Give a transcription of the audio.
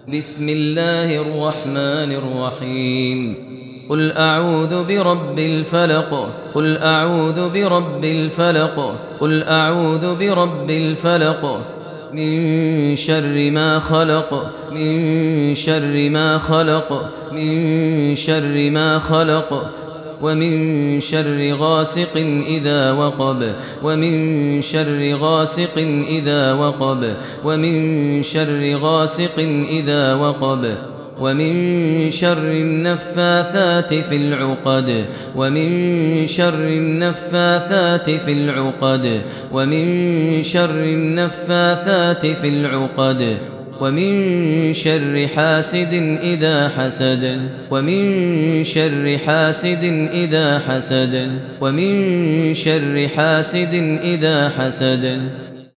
بسم الله الرحمن الرحيم قل أعوذ برب الفلق قل أعوذ برب الفلق قل أعوذ برب الفلق من شر ما خلق من شر ما خلق من شر ما خلق ومن شر غاسق إذا وقب ومن شر غاسق إذا وقب ومن شر غاسق إذا وقب ومن شر النفاثات في العقد ومن شر النفاثات في العقد ومن شر النفاثات في العقد ومن شر حاسد إذا حسد ومن شر حاسد إذا حسد ومن شر حاسد إذا حسد